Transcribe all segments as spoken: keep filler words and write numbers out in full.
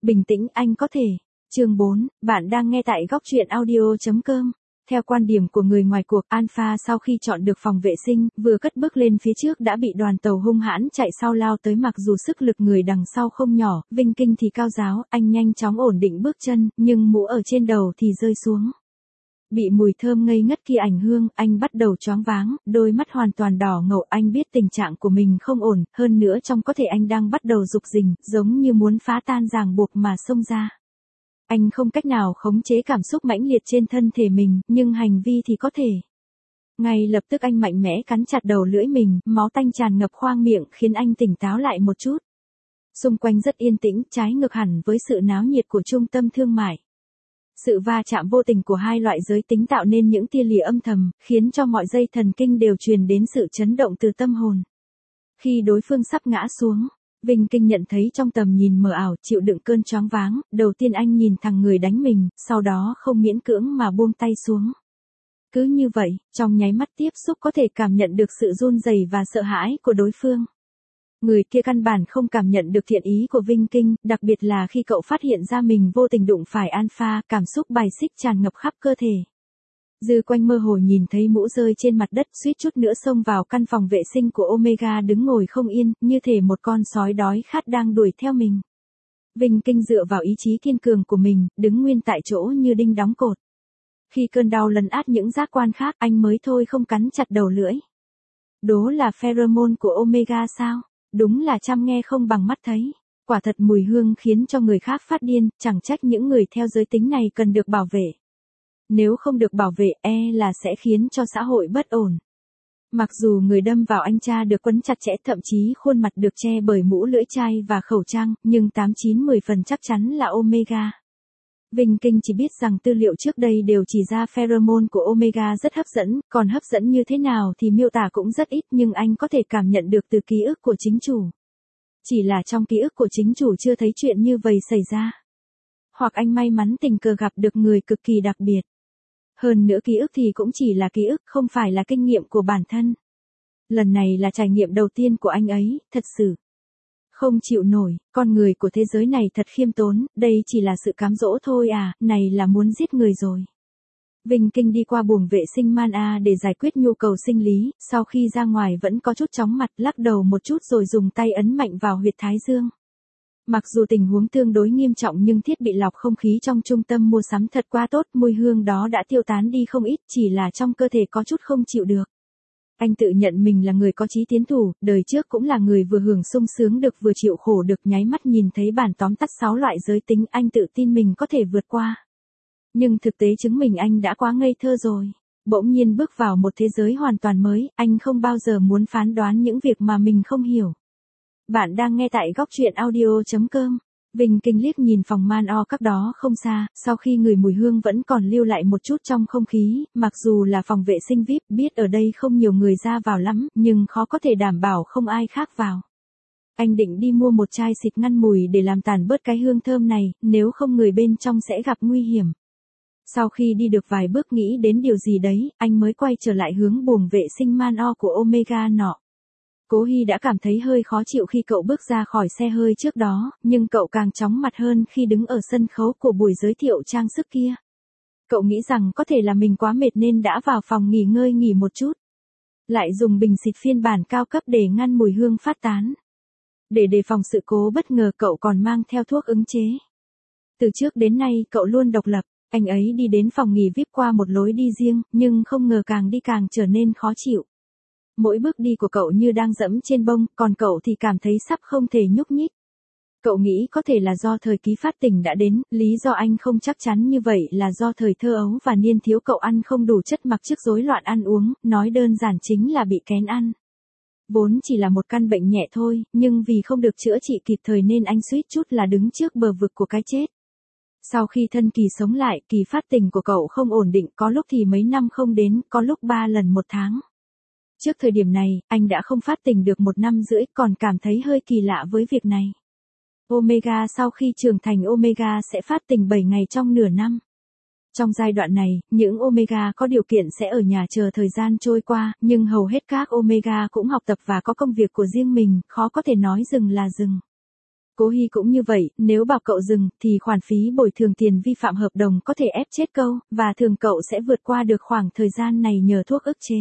Bình tĩnh, anh có thể. Chương bốn, bạn đang nghe tại góc truyện audio chấm com. Theo quan điểm của người ngoài cuộc, Alpha sau khi chọn được phòng vệ sinh, vừa cất bước lên phía trước đã bị đoàn tàu hung hãn chạy sau lao tới, mặc dù sức lực người đằng sau không nhỏ, Vinh Kinh thì cao giáo, anh nhanh chóng ổn định bước chân, nhưng mũ ở trên đầu thì rơi xuống. Bị mùi thơm ngây ngất kia ảnh hương, anh bắt đầu choáng váng, đôi mắt hoàn toàn đỏ ngầu, anh biết tình trạng của mình không ổn, hơn nữa trong có thể anh đang bắt đầu rục rình, giống như muốn phá tan ràng buộc mà xông ra. Anh không cách nào khống chế cảm xúc mãnh liệt trên thân thể mình, nhưng hành vi thì có thể. Ngay lập tức anh mạnh mẽ cắn chặt đầu lưỡi mình, máu tanh tràn ngập khoang miệng khiến anh tỉnh táo lại một chút. Xung quanh rất yên tĩnh, trái ngược hẳn với sự náo nhiệt của trung tâm thương mại. Sự va chạm vô tình của hai loại giới tính tạo nên những tia lìa âm thầm, khiến cho mọi dây thần kinh đều truyền đến sự chấn động từ tâm hồn. Khi đối phương sắp ngã xuống, Vinh Kinh nhận thấy trong tầm nhìn mờ ảo, chịu đựng cơn choáng váng, đầu tiên anh nhìn thẳng người đánh mình, sau đó không miễn cưỡng mà buông tay xuống. Cứ như vậy, trong nháy mắt tiếp xúc có thể cảm nhận được sự run rẩy và sợ hãi của đối phương. Người kia căn bản không cảm nhận được thiện ý của Vinh Kinh, đặc biệt là khi cậu phát hiện ra mình vô tình đụng phải Alpha, cảm xúc bài xích tràn ngập khắp cơ thể. Dư quanh mơ hồ nhìn thấy mũ rơi trên mặt đất, suýt chút nữa xông vào căn phòng vệ sinh của Omega, đứng ngồi không yên, như thể một con sói đói khát đang đuổi theo mình. Vinh Kinh dựa vào ý chí kiên cường của mình, đứng nguyên tại chỗ như đinh đóng cột. Khi cơn đau lấn át những giác quan khác, anh mới thôi không cắn chặt đầu lưỡi. Đố là pheromone của Omega sao? Đúng là chăm nghe không bằng mắt thấy. Quả thật mùi hương khiến cho người khác phát điên, chẳng trách những người theo giới tính này cần được bảo vệ. Nếu không được bảo vệ, e là sẽ khiến cho xã hội bất ổn. Mặc dù người đâm vào anh cha được quấn chặt chẽ, thậm chí khuôn mặt được che bởi mũ lưỡi chai và khẩu trang, nhưng tám chín mười phần chắc chắn là Omega. Vinh Kinh chỉ biết rằng tư liệu trước đây đều chỉ ra pheromone của Omega rất hấp dẫn, còn hấp dẫn như thế nào thì miêu tả cũng rất ít, nhưng anh có thể cảm nhận được từ ký ức của chính chủ. Chỉ là trong ký ức của chính chủ chưa thấy chuyện như vậy xảy ra. Hoặc anh may mắn tình cờ gặp được người cực kỳ đặc biệt. Hơn nữa ký ức thì cũng chỉ là ký ức, không phải là kinh nghiệm của bản thân. Lần này là trải nghiệm đầu tiên của anh ấy, thật sự. Không chịu nổi, con người của thế giới này thật khiêm tốn, đây chỉ là sự cám dỗ thôi à, này là muốn giết người rồi. Vinh Kinh đi qua buồng vệ sinh Man A để giải quyết nhu cầu sinh lý, sau khi ra ngoài vẫn có chút chóng mặt, lắc đầu một chút rồi dùng tay ấn mạnh vào huyệt thái dương. Mặc dù tình huống tương đối nghiêm trọng nhưng thiết bị lọc không khí trong trung tâm mua sắm thật quá tốt, mùi hương đó đã tiêu tán đi không ít, chỉ là trong cơ thể có chút không chịu được. Anh tự nhận mình là người có chí tiến thủ, đời trước cũng là người vừa hưởng sung sướng được vừa chịu khổ được, nháy mắt nhìn thấy bản tóm tắt sáu loại giới tính, anh tự tin mình có thể vượt qua. Nhưng thực tế chứng minh anh đã quá ngây thơ rồi. Bỗng nhiên bước vào một thế giới hoàn toàn mới, anh không bao giờ muốn phán đoán những việc mà mình không hiểu. Bạn đang nghe tại góc truyện audio chấm com. Vinh Kinh liếc nhìn phòng Man O cách đó không xa, sau khi người mùi hương vẫn còn lưu lại một chút trong không khí, mặc dù là phòng vệ sinh vi ai pi, biết ở đây không nhiều người ra vào lắm, nhưng khó có thể đảm bảo không ai khác vào. Anh định đi mua một chai xịt ngăn mùi để làm tàn bớt cái hương thơm này, nếu không người bên trong sẽ gặp nguy hiểm. Sau khi đi được vài bước nghĩ đến điều gì đấy, anh mới quay trở lại hướng buồng vệ sinh Man O của Omega nọ. Cố Hy đã cảm thấy hơi khó chịu khi cậu bước ra khỏi xe hơi trước đó, nhưng cậu càng chóng mặt hơn khi đứng ở sân khấu của buổi giới thiệu trang sức kia. Cậu nghĩ rằng có thể là mình quá mệt nên đã vào phòng nghỉ ngơi nghỉ một chút. Lại dùng bình xịt phiên bản cao cấp để ngăn mùi hương phát tán. Để đề phòng sự cố bất ngờ cậu còn mang theo thuốc ứng chế. Từ trước đến nay cậu luôn độc lập, anh ấy đi đến phòng nghỉ vi ai pi qua một lối đi riêng, nhưng không ngờ càng đi càng trở nên khó chịu. Mỗi bước đi của cậu như đang dẫm trên bông, còn cậu thì cảm thấy sắp không thể nhúc nhích. Cậu nghĩ có thể là do thời kỳ phát tỉnh đã đến, lý do anh không chắc chắn như vậy là do thời thơ ấu và niên thiếu cậu ăn không đủ chất mặc trước rối loạn ăn uống, nói đơn giản chính là bị kén ăn. Vốn chỉ là một căn bệnh nhẹ thôi, nhưng vì không được chữa trị kịp thời nên anh suýt chút là đứng trước bờ vực của cái chết. Sau khi thân kỳ sống lại, kỳ phát tỉnh của cậu không ổn định, có lúc thì mấy năm không đến, có lúc ba lần một tháng. Trước thời điểm này, anh đã không phát tỉnh được một năm rưỡi, còn cảm thấy hơi kỳ lạ với việc này. Omega sau khi trưởng thành Omega sẽ phát tỉnh bảy ngày trong nửa năm. Trong giai đoạn này, những Omega có điều kiện sẽ ở nhà chờ thời gian trôi qua, nhưng hầu hết các Omega cũng học tập và có công việc của riêng mình, khó có thể nói dừng là dừng. Cố Hy cũng như vậy, nếu bảo cậu dừng, thì khoản phí bồi thường tiền vi phạm hợp đồng có thể ép chết cậu, và thường cậu sẽ vượt qua được khoảng thời gian này nhờ thuốc ức chế.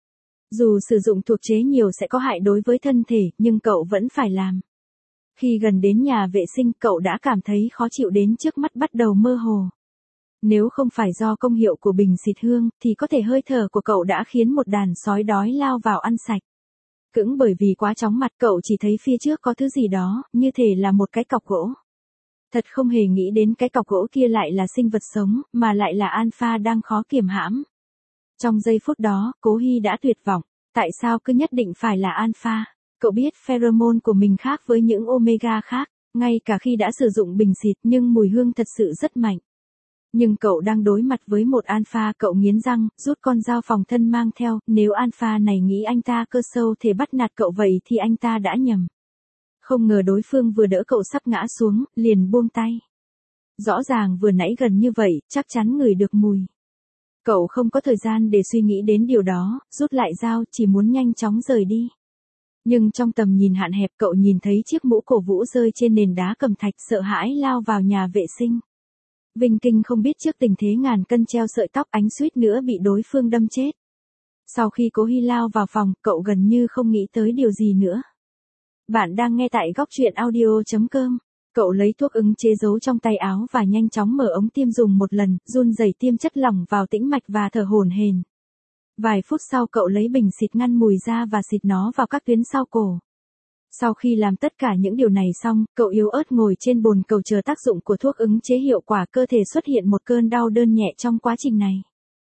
Dù sử dụng thuốc chế nhiều sẽ có hại đối với thân thể, nhưng cậu vẫn phải làm. Khi gần đến nhà vệ sinh, cậu đã cảm thấy khó chịu đến trước mắt bắt đầu mơ hồ. Nếu không phải do công hiệu của bình xịt hương, thì có thể hơi thở của cậu đã khiến một đàn sói đói lao vào ăn sạch. Cứng bởi vì quá chóng mặt, cậu chỉ thấy phía trước có thứ gì đó, như thể là một cái cọc gỗ. Thật không hề nghĩ đến cái cọc gỗ kia lại là sinh vật sống, mà lại là Alpha đang khó kiềm hãm. Trong giây phút đó, Cố Hy đã tuyệt vọng. Tại sao cứ nhất định phải là Alpha? Cậu biết pheromone của mình khác với những omega khác, ngay cả khi đã sử dụng bình xịt nhưng mùi hương thật sự rất mạnh. Nhưng cậu đang đối mặt với một Alpha, cậu nghiến răng, rút con dao phòng thân mang theo, nếu Alpha này nghĩ anh ta cơ sâu thể bắt nạt cậu vậy thì anh ta đã nhầm. Không ngờ đối phương vừa đỡ cậu sắp ngã xuống, liền buông tay. Rõ ràng vừa nãy gần như vậy, chắc chắn ngửi được mùi. Cậu không có thời gian để suy nghĩ đến điều đó, rút lại dao, chỉ muốn nhanh chóng rời đi. Nhưng trong tầm nhìn hạn hẹp, cậu nhìn thấy chiếc mũ cổ vũ rơi trên nền đá cẩm thạch, sợ hãi lao vào nhà vệ sinh. Vinh Kinh không biết trước tình thế ngàn cân treo sợi tóc, ánh suýt nữa bị đối phương đâm chết. Sau khi Cố Hy lao vào phòng, cậu gần như không nghĩ tới điều gì nữa. Bạn đang nghe tại góc truyện audio chấm com. Cậu lấy thuốc ứng chế giấu trong tay áo và nhanh chóng mở ống tiêm dùng một lần, run rẩy tiêm chất lỏng vào tĩnh mạch và thở hổn hển. Vài phút sau cậu lấy bình xịt ngăn mùi ra và xịt nó vào các tuyến sau cổ. Sau khi làm tất cả những điều này xong, cậu yếu ớt ngồi trên bồn cầu chờ tác dụng của thuốc ứng chế hiệu quả. Cơ thể xuất hiện một cơn đau đơn nhẹ trong quá trình này.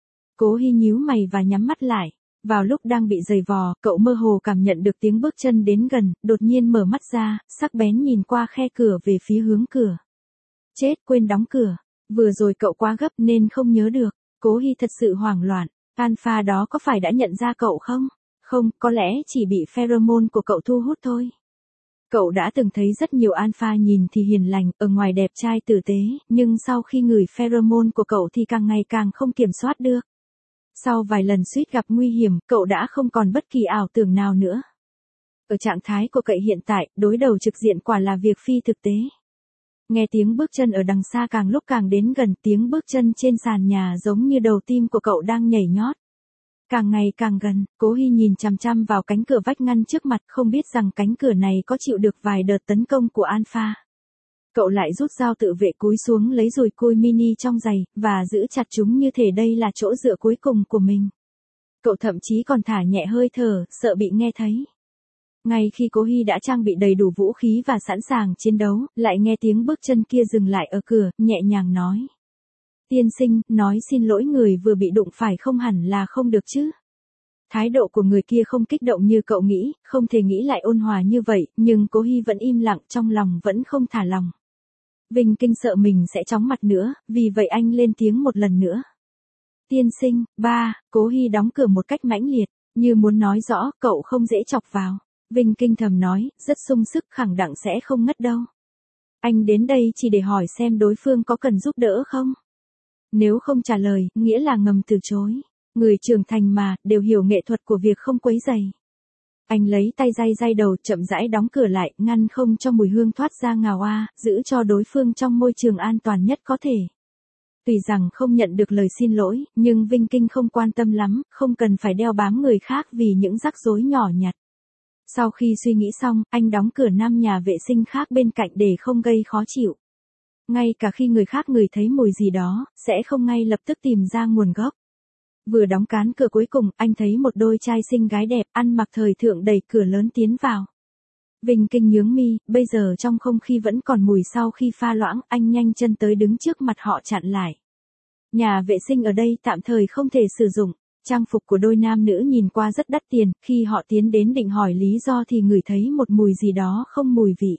Cố Hy nhíu mày và nhắm mắt lại. Vào lúc đang bị giày vò, cậu mơ hồ cảm nhận được tiếng bước chân đến gần, đột nhiên mở mắt ra, sắc bén nhìn qua khe cửa về phía hướng cửa. Chết, quên đóng cửa. Vừa rồi cậu quá gấp nên không nhớ được. Cố Hy thật sự hoảng loạn. Alpha đó có phải đã nhận ra cậu không? Không, có lẽ chỉ bị pheromone của cậu thu hút thôi. Cậu đã từng thấy rất nhiều Alpha nhìn thì hiền lành, ở ngoài đẹp trai tử tế, nhưng sau khi ngửi pheromone của cậu thì càng ngày càng không kiểm soát được. Sau vài lần suýt gặp nguy hiểm, cậu đã không còn bất kỳ ảo tưởng nào nữa. Ở trạng thái của cậu hiện tại, đối đầu trực diện quả là việc phi thực tế. Nghe tiếng bước chân ở đằng xa càng lúc càng đến gần, tiếng bước chân trên sàn nhà giống như đầu tim của cậu đang nhảy nhót. Càng ngày càng gần, Cố Hy nhìn chằm chằm vào cánh cửa vách ngăn trước mặt, không biết rằng cánh cửa này có chịu được vài đợt tấn công của Alpha. Cậu lại rút dao tự vệ cúi xuống lấy dùi cui mini trong giày, và giữ chặt chúng như thể đây là chỗ dựa cuối cùng của mình. Cậu thậm chí còn thả nhẹ hơi thở, sợ bị nghe thấy. Ngay khi Cố Hy đã trang bị đầy đủ vũ khí và sẵn sàng chiến đấu, lại nghe tiếng bước chân kia dừng lại ở cửa, nhẹ nhàng nói. Tiên sinh, nói xin lỗi, người vừa bị đụng phải không hẳn là không được chứ. Thái độ của người kia không kích động như cậu nghĩ, không thể nghĩ lại ôn hòa như vậy, nhưng Cố Hy vẫn im lặng, trong lòng vẫn không thả lòng. Vinh Kinh sợ mình sẽ chóng mặt nữa, vì vậy anh lên tiếng một lần nữa. Tiên sinh, ba, Cố Hy đóng cửa một cách mãnh liệt, như muốn nói rõ, cậu không dễ chọc vào. Vinh Kinh thầm nói, rất sung sức, khẳng định sẽ không ngất đâu. Anh đến đây chỉ để hỏi xem đối phương có cần giúp đỡ không? Nếu không trả lời, nghĩa là ngầm từ chối. Người trưởng thành mà, đều hiểu nghệ thuật của việc không quấy rầy. Anh lấy tay day day đầu, chậm rãi đóng cửa lại, ngăn không cho mùi hương thoát ra ngào oa, giữ cho đối phương trong môi trường an toàn nhất có thể. Tuy rằng không nhận được lời xin lỗi, nhưng Vinh Kinh không quan tâm lắm, không cần phải đeo bám người khác vì những rắc rối nhỏ nhặt. Sau khi suy nghĩ xong, anh đóng cửa năm nhà vệ sinh khác bên cạnh để không gây khó chịu. Ngay cả khi người khác ngửi thấy mùi gì đó, sẽ không ngay lập tức tìm ra nguồn gốc. Vừa đóng cán cửa cuối cùng, anh thấy một đôi trai xinh gái đẹp, ăn mặc thời thượng đẩy cửa lớn tiến vào. Vinh Kinh nhướng mi, bây giờ trong không khí vẫn còn mùi sau khi pha loãng, anh nhanh chân tới đứng trước mặt họ chặn lại. Nhà vệ sinh ở đây tạm thời không thể sử dụng. Trang phục của đôi nam nữ nhìn qua rất đắt tiền, khi họ tiến đến định hỏi lý do thì ngửi thấy một mùi gì đó không mùi vị.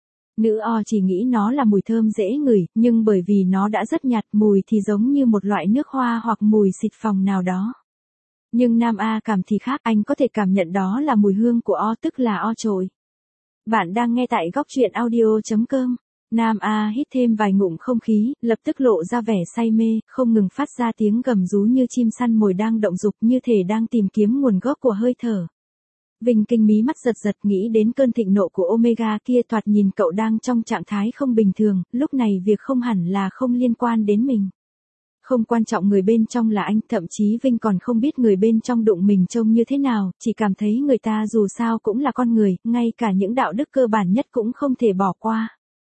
Nữ O chỉ nghĩ nó là mùi thơm dễ ngửi, nhưng bởi vì nó đã rất nhạt, mùi thì giống như một loại nước hoa hoặc mùi xịt phòng nào đó. Nhưng nam A cảm thì khác, anh có thể cảm nhận đó là mùi hương của O, tức là O chồi. Bạn đang nghe tại góc truyện audio chấm com. Nam A hít thêm vài ngụm không khí, lập tức lộ ra vẻ say mê, không ngừng phát ra tiếng gầm rú như chim săn mồi đang động dục, như thể đang tìm kiếm nguồn gốc của hơi thở. Vinh Kinh mí mắt giật giật nghĩ đến cơn thịnh nộ của Omega kia, thoạt nhìn cậu đang trong trạng thái không bình thường, lúc này việc không hẳn là không liên quan đến mình. Không quan trọng người bên trong là anh, thậm chí Vinh còn không biết người bên trong đụng mình trông như thế nào, chỉ cảm thấy người ta dù sao cũng là con người, ngay cả những đạo đức cơ bản nhất cũng không thể bỏ qua.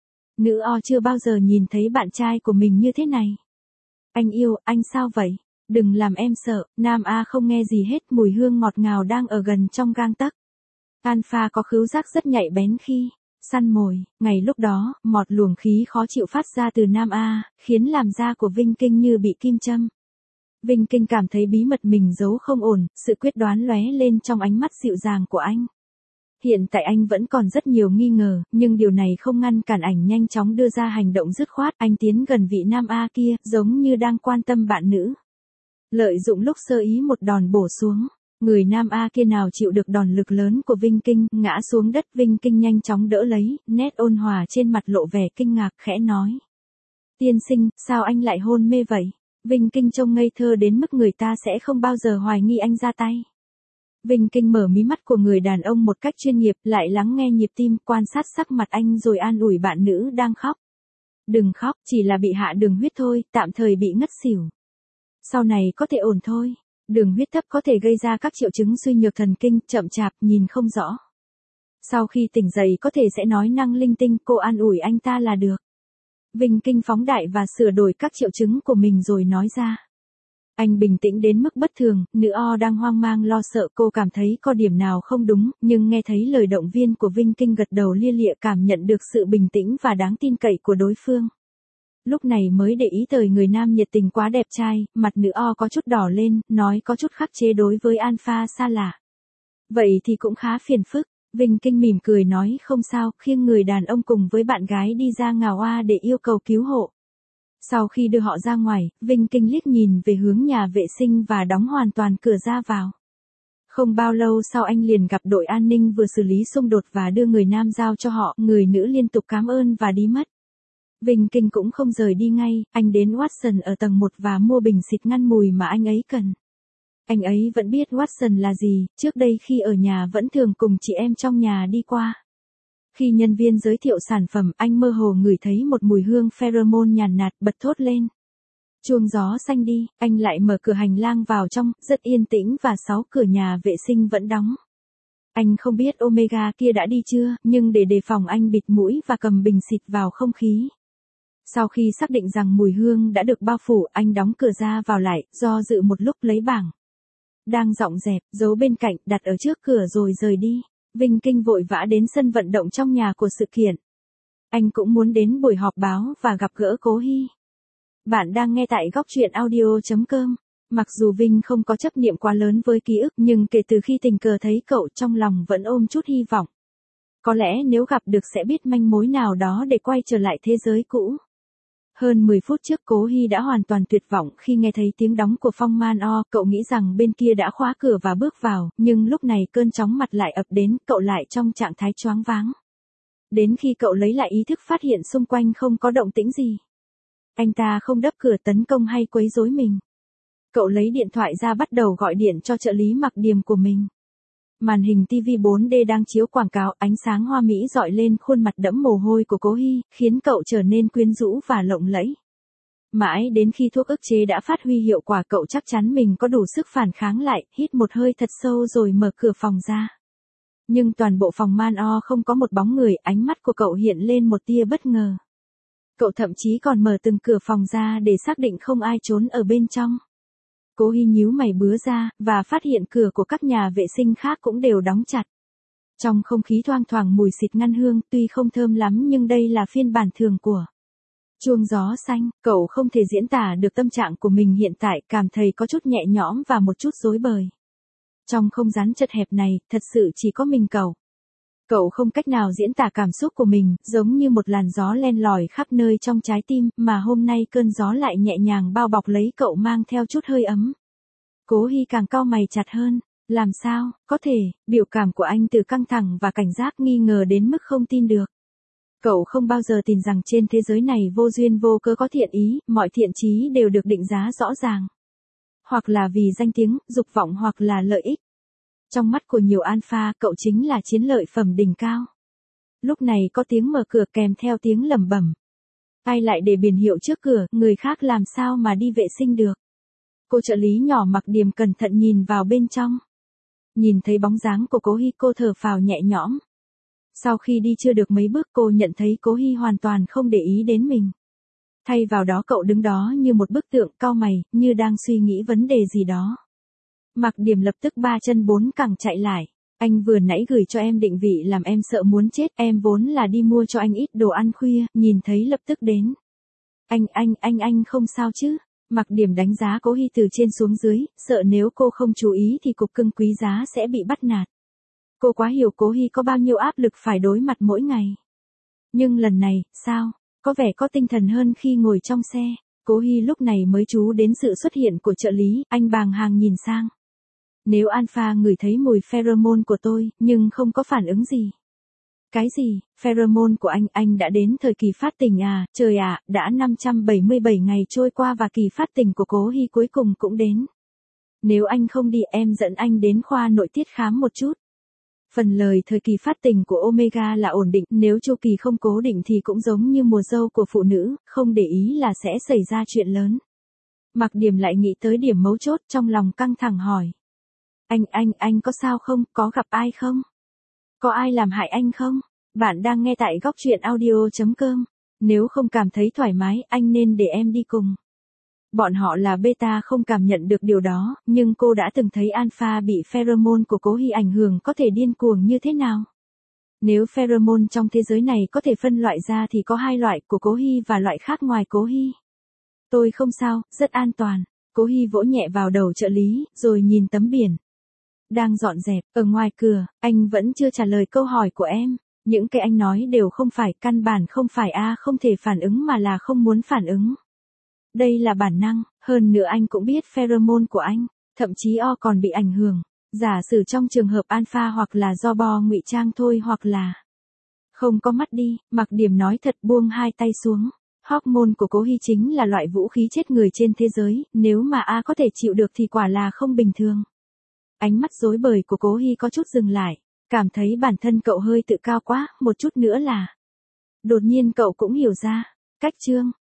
Nữ O chưa bao giờ nhìn thấy bạn trai của mình như thế này. Anh yêu, anh sao vậy? Đừng làm em sợ. Nam A không nghe gì hết, mùi hương ngọt ngào đang ở gần trong gang tấc. Alpha có khứu giác rất nhạy bén khi săn mồi, ngày lúc đó, một luồng khí khó chịu phát ra từ Nam A, khiến làn da của Vinh Kinh như bị kim châm. Vinh Kinh cảm thấy bí mật mình giấu không ổn, sự quyết đoán lóe lên trong ánh mắt dịu dàng của anh. Hiện tại anh vẫn còn rất nhiều nghi ngờ, nhưng điều này không ngăn cản ảnh nhanh chóng đưa ra hành động dứt khoát. Anh tiến gần vị Nam A kia, giống như đang quan tâm bạn nữ. Lợi dụng lúc sơ ý một đòn bổ xuống. Người Nam A kia nào chịu được đòn lực lớn của Vinh Kinh, ngã xuống đất. Vinh Kinh nhanh chóng đỡ lấy, nét ôn hòa trên mặt lộ vẻ kinh ngạc, khẽ nói. Tiên sinh, sao anh lại hôn mê vậy? Vinh Kinh trông ngây thơ đến mức người ta sẽ không bao giờ hoài nghi anh ra tay. Vinh Kinh mở mí mắt của người đàn ông một cách chuyên nghiệp, lại lắng nghe nhịp tim, quan sát sắc mặt anh rồi an ủi bạn nữ đang khóc. Đừng khóc, chỉ là bị hạ đường huyết thôi, tạm thời bị ngất xỉu. Sau này có thể ổn thôi. Đường huyết thấp có thể gây ra các triệu chứng suy nhược thần kinh, chậm chạp, nhìn không rõ. Sau khi tỉnh dậy có thể sẽ nói năng linh tinh, cô an ủi anh ta là được. Vinh Kinh phóng đại và sửa đổi các triệu chứng của mình rồi nói ra. Anh bình tĩnh đến mức bất thường, nữ O đang hoang mang lo sợ, cô cảm thấy có điểm nào không đúng, nhưng nghe thấy lời động viên của Vinh Kinh gật đầu lia lịa, cảm nhận được sự bình tĩnh và đáng tin cậy của đối phương. Lúc này mới để ý tới người nam nhiệt tình quá đẹp trai, mặt nữ O có chút đỏ lên, nói có chút khắc chế đối với Alpha xa lạ. Vậy thì cũng khá phiền phức. Vinh Kinh mỉm cười nói không sao, khiêng người đàn ông cùng với bạn gái đi ra ngào oa để yêu cầu cứu hộ. Sau khi đưa họ ra ngoài, Vinh Kinh liếc nhìn về hướng nhà vệ sinh và đóng hoàn toàn cửa ra vào. Không bao lâu sau anh liền gặp đội an ninh vừa xử lý xung đột và đưa người nam giao cho họ, người nữ liên tục cảm ơn và đi mất. Vinh Kinh cũng không rời đi ngay, anh đến Watson ở tầng một và mua bình xịt ngăn mùi mà anh ấy cần. Anh ấy vẫn biết Watson là gì, trước đây khi ở nhà vẫn thường cùng chị em trong nhà đi qua. Khi nhân viên giới thiệu sản phẩm, anh mơ hồ ngửi thấy một mùi hương pheromone nhàn nhạt, bật thốt lên. Chuông gió xanh đi, anh lại mở cửa hành lang vào trong, rất yên tĩnh và sáu cửa nhà vệ sinh vẫn đóng. Anh không biết Omega kia đã đi chưa, nhưng để đề phòng anh bịt mũi và cầm bình xịt vào không khí. Sau khi xác định rằng mùi hương đã được bao phủ, anh đóng cửa ra vào lại, do dự một lúc lấy bảng đang dọn dẹp, giấu bên cạnh, đặt ở trước cửa rồi rời đi. Vinh Kinh vội vã đến sân vận động trong nhà của sự kiện. Anh cũng muốn đến buổi họp báo và gặp gỡ Cố Hy. Bạn đang nghe tại góc truyện audio chấm com. Mặc dù Vinh không có chấp niệm quá lớn với ký ức, nhưng kể từ khi tình cờ thấy cậu trong lòng vẫn ôm chút hy vọng. Có lẽ nếu gặp được sẽ biết manh mối nào đó để quay trở lại thế giới cũ. Hơn mười phút trước Cố Hy đã hoàn toàn tuyệt vọng khi nghe thấy tiếng đóng của Phong Man O, cậu nghĩ rằng bên kia đã khóa cửa và bước vào, nhưng lúc này cơn chóng mặt lại ập đến, cậu lại trong trạng thái choáng váng. Đến khi cậu lấy lại ý thức phát hiện xung quanh không có động tĩnh gì. Anh ta không đập cửa tấn công hay quấy rối mình. Cậu lấy điện thoại ra bắt đầu gọi điện cho trợ lý mặc điềm của mình. Màn hình ti vi bốn D đang chiếu quảng cáo, ánh sáng hoa mỹ rọi lên khuôn mặt đẫm mồ hôi của Cố Hy, khiến cậu trở nên quyến rũ và lộng lẫy. Mãi đến khi thuốc ức chế đã phát huy hiệu quả, cậu chắc chắn mình có đủ sức phản kháng lại, hít một hơi thật sâu rồi mở cửa phòng ra. Nhưng toàn bộ phòng Man O không có một bóng người, ánh mắt của cậu hiện lên một tia bất ngờ. Cậu thậm chí còn mở từng cửa phòng ra để xác định không ai trốn ở bên trong. Cố Hy nhíu mày bứa ra, và phát hiện cửa của các nhà vệ sinh khác cũng đều đóng chặt. Trong không khí thoang thoảng mùi xịt ngăn hương, tuy không thơm lắm nhưng đây là phiên bản thường của chuông gió xanh. Cậu không thể diễn tả được tâm trạng của mình hiện tại, cảm thấy có chút nhẹ nhõm và một chút rối bời. Trong không gian chật hẹp này, thật sự chỉ có mình cậu. Cậu không cách nào diễn tả cảm xúc của mình, giống như một làn gió len lỏi khắp nơi trong trái tim, mà hôm nay cơn gió lại nhẹ nhàng bao bọc lấy cậu mang theo chút hơi ấm. Cố Hy càng cau mày chặt hơn. Làm sao, có thể, biểu cảm của anh từ căng thẳng và cảnh giác nghi ngờ đến mức không tin được. Cậu không bao giờ tin rằng trên thế giới này vô duyên vô cớ có thiện ý, mọi thiện chí đều được định giá rõ ràng. Hoặc là vì danh tiếng, dục vọng hoặc là lợi ích. Trong mắt của nhiều alpha, cậu chính là chiến lợi phẩm đỉnh cao. Lúc này có tiếng mở cửa kèm theo tiếng lẩm bẩm. Ai lại để biển hiệu trước cửa, người khác làm sao mà đi vệ sinh được. Cô trợ lý nhỏ Mặc Điềm cẩn thận nhìn vào bên trong. Nhìn thấy bóng dáng của Cố Hi, cô thở phào nhẹ nhõm. Sau khi đi chưa được mấy bước, cô nhận thấy Cố Hi hoàn toàn không để ý đến mình. Thay vào đó cậu đứng đó như một bức tượng, cau mày, như đang suy nghĩ vấn đề gì đó. Mặc Điểm lập tức ba chân bốn cẳng chạy lại. Anh vừa nãy gửi cho em định vị làm em sợ muốn chết, em vốn là đi mua cho anh ít đồ ăn khuya, nhìn thấy lập tức đến. Anh, anh, anh, anh không sao chứ? Mặc Điểm đánh giá Cố Hi từ trên xuống dưới, sợ nếu cô không chú ý thì cục cưng quý giá sẽ bị bắt nạt. Cô quá hiểu Cố Hi có bao nhiêu áp lực phải đối mặt mỗi ngày. Nhưng lần này, sao? Có vẻ có tinh thần hơn khi ngồi trong xe. Cố Hi lúc này mới chú đến sự xuất hiện của trợ lý, anh bàng hoàng nhìn sang. Nếu Alpha ngửi thấy mùi pheromone của tôi, nhưng không có phản ứng gì. Cái gì, pheromone của anh, anh đã đến thời kỳ phát tình à, trời ạ, à, đã năm trăm bảy mươi bảy ngày trôi qua và kỳ phát tình của Cố Hi cuối cùng cũng đến. Nếu anh không đi, em dẫn anh đến khoa nội tiết khám một chút. Phần lời thời kỳ phát tình của Omega là ổn định, nếu chu kỳ không cố định thì cũng giống như mùa dâu của phụ nữ, không để ý là sẽ xảy ra chuyện lớn. Mặc Điểm lại nghĩ tới điểm mấu chốt, trong lòng căng thẳng hỏi. Anh, anh, anh có sao không, có gặp ai không? Có ai làm hại anh không? Bạn đang nghe tại góc truyện audio chấm com. Nếu không cảm thấy thoải mái, anh nên để em đi cùng. Bọn họ là beta không cảm nhận được điều đó, nhưng cô đã từng thấy alpha bị pheromone của Cố Hi ảnh hưởng có thể điên cuồng như thế nào. Nếu pheromone trong thế giới này có thể phân loại ra thì có hai loại, của Cố Hi và loại khác ngoài Cố Hi. Tôi không sao, rất an toàn. Cố Hi vỗ nhẹ vào đầu trợ lý, rồi nhìn tấm biển. Đang dọn dẹp, ở ngoài cửa, anh vẫn chưa trả lời câu hỏi của em. Những cái anh nói đều không phải, căn bản không phải a không thể phản ứng mà là không muốn phản ứng. Đây là bản năng, hơn nữa anh cũng biết pheromone của anh, thậm chí O còn bị ảnh hưởng. Giả sử trong trường hợp alpha hoặc là do bo ngụy trang thôi hoặc là không có mắt đi, Mặc Điểm nói thật, buông hai tay xuống. Hormone của Cố Hi chính là loại vũ khí chết người trên thế giới, nếu mà A có thể chịu được thì quả là không bình thường. Ánh mắt rối bời của Cố Hi có chút dừng lại, cảm thấy bản thân cậu hơi tự cao quá, một chút nữa là. Đột nhiên cậu cũng hiểu ra, cách chương,